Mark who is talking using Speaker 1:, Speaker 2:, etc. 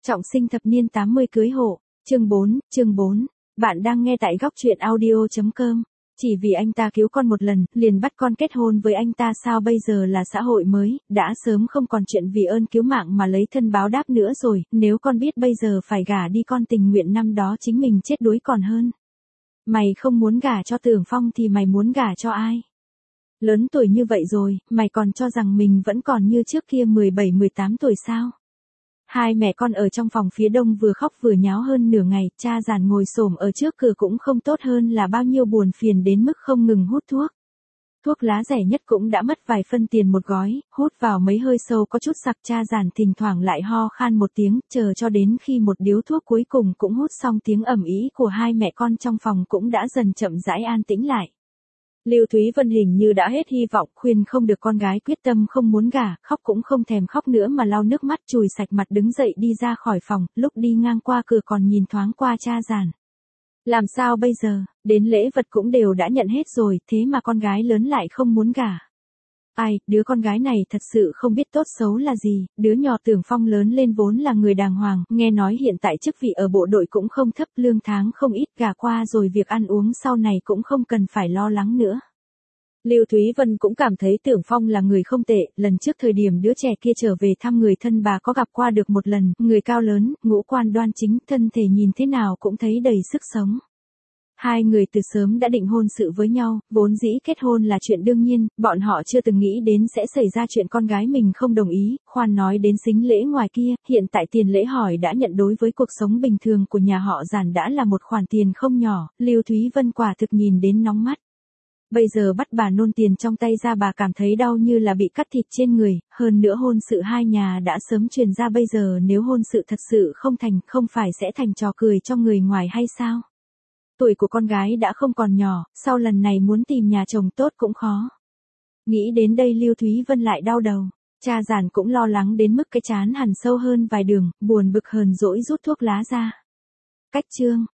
Speaker 1: Trọng sinh thập niên 80 cưới hộ, chương 4. Bạn đang nghe tại góc truyện audio.com. Chỉ vì anh ta cứu con một lần, liền bắt con kết hôn với anh ta sao? Bây giờ là xã hội mới, đã sớm không còn chuyện vì ơn cứu mạng mà lấy thân báo đáp nữa rồi, nếu con biết bây giờ phải gả đi con tình nguyện năm đó chính mình chết đuối còn hơn. Mày không muốn gả cho Tưởng Phong thì mày muốn gả cho ai? Lớn tuổi như vậy rồi, mày còn cho rằng mình vẫn còn như trước kia 17-18 tuổi sao? Hai mẹ con ở trong phòng phía đông vừa khóc vừa nháo hơn nửa ngày, cha giản ngồi xổm ở trước cửa cũng không tốt hơn là bao nhiêu, buồn phiền đến mức không ngừng hút thuốc. Thuốc lá rẻ nhất cũng đã mất vài phân tiền một gói, hút vào mấy hơi sâu có chút sặc, cha giản thỉnh thoảng lại ho khan một tiếng, chờ cho đến khi một điếu thuốc cuối cùng cũng hút xong, tiếng ầm ĩ của hai mẹ con trong phòng cũng đã dần chậm rãi an tĩnh lại. Lưu Thúy Vân hình như đã hết hy vọng, khuyên không được con gái quyết tâm không muốn gả, khóc cũng không thèm khóc nữa mà lau nước mắt chùi sạch mặt đứng dậy đi ra khỏi phòng, lúc đi ngang qua cửa còn nhìn thoáng qua cha giản. Làm sao bây giờ, đến lễ vật cũng đều đã nhận hết rồi, thế mà con gái lớn lại không muốn gả. Ai, đứa con gái này thật sự không biết tốt xấu là gì, đứa nhỏ Tưởng Phong lớn lên vốn là người đàng hoàng, nghe nói hiện tại chức vị ở bộ đội cũng không thấp, lương tháng không ít, gả qua rồi việc ăn uống sau này cũng không cần phải lo lắng nữa. Lưu Thúy Vân cũng cảm thấy Tưởng Phong là người không tệ, lần trước thời điểm đứa trẻ kia trở về thăm người thân bà có gặp qua được một lần, người cao lớn, ngũ quan đoan chính, thân thể nhìn thế nào cũng thấy đầy sức sống. Hai người từ sớm đã định hôn sự với nhau, vốn dĩ kết hôn là chuyện đương nhiên, bọn họ chưa từng nghĩ đến sẽ xảy ra chuyện con gái mình không đồng ý, khoan nói đến sính lễ ngoài kia, hiện tại tiền lễ hỏi đã nhận, đối với cuộc sống bình thường của nhà họ Giản đã là một khoản tiền không nhỏ, Lưu Thúy Vân quả thực nhìn đến nóng mắt. Bây giờ bắt bà nôn tiền trong tay ra, bà cảm thấy đau như là bị cắt thịt trên người, hơn nữa hôn sự hai nhà đã sớm truyền ra, bây giờ nếu hôn sự thật sự không thành, không phải sẽ thành trò cười cho người ngoài hay sao? Tuổi của con gái đã không còn nhỏ, sau lần này muốn tìm nhà chồng tốt cũng khó. Nghĩ đến đây Lưu Thúy Vân lại đau đầu, cha giản cũng lo lắng đến mức cái trán hằn sâu hơn vài đường, buồn bực hờn dỗi rút thuốc lá ra. Cách chương